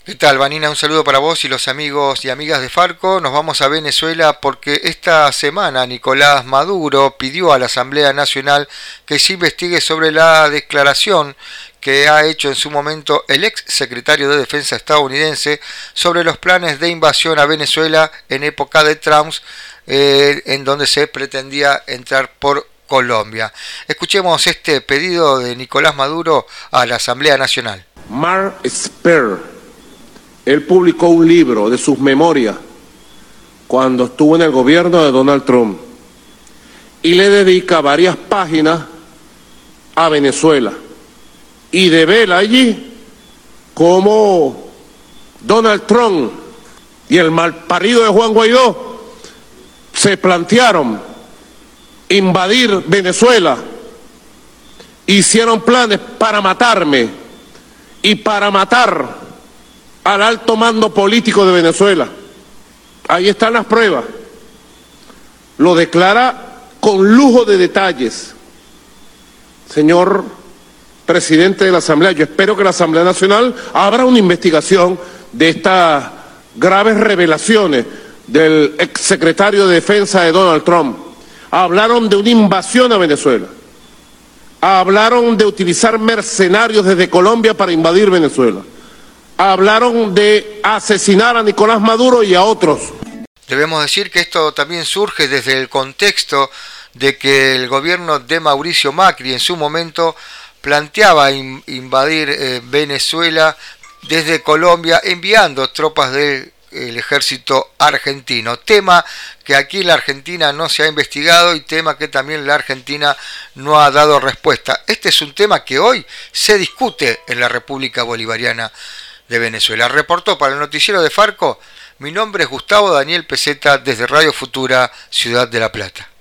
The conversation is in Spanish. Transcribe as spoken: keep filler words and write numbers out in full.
¿Qué tal, Vanina? Un saludo para vos y los amigos y amigas de Farco. Nos vamos a Venezuela porque esta semana Nicolás Maduro pidió a la Asamblea Nacional que se investigue sobre la declaración que ha hecho en su momento el ex secretario de Defensa estadounidense sobre los planes de invasión a Venezuela en época de Trump, eh, en donde se pretendía entrar por Colombia. Escuchemos este pedido de Nicolás Maduro a la Asamblea Nacional. Mark Esper, él publicó un libro de sus memorias cuando estuvo en el gobierno de Donald Trump y le dedica varias páginas a Venezuela y devela allí cómo Donald Trump y el malparido de Juan Guaidó se plantearon invadir Venezuela, hicieron planes para matarme y para matar al alto mando político de Venezuela. Ahí están las pruebas. Lo declara con lujo de detalles. Señor presidente de la Asamblea, yo espero que la Asamblea Nacional abra una investigación de estas graves revelaciones del exsecretario de Defensa de Donald Trump. Hablaron de una invasión a Venezuela. Hablaron de utilizar mercenarios desde Colombia para invadir Venezuela. Hablaron de asesinar a Nicolás Maduro y a otros. Debemos decir que esto también surge desde el contexto de que el gobierno de Mauricio Macri en su momento planteaba in- invadir eh, Venezuela desde Colombia enviando tropas del el ejército argentino, tema que aquí en la Argentina no se ha investigado y tema que también la Argentina no ha dado respuesta. Este es un tema que hoy se discute en la República Bolivariana de Venezuela. Reportó para el noticiero de Farco, mi nombre es Gustavo Daniel Peseta desde Radio Futura, Ciudad de La Plata.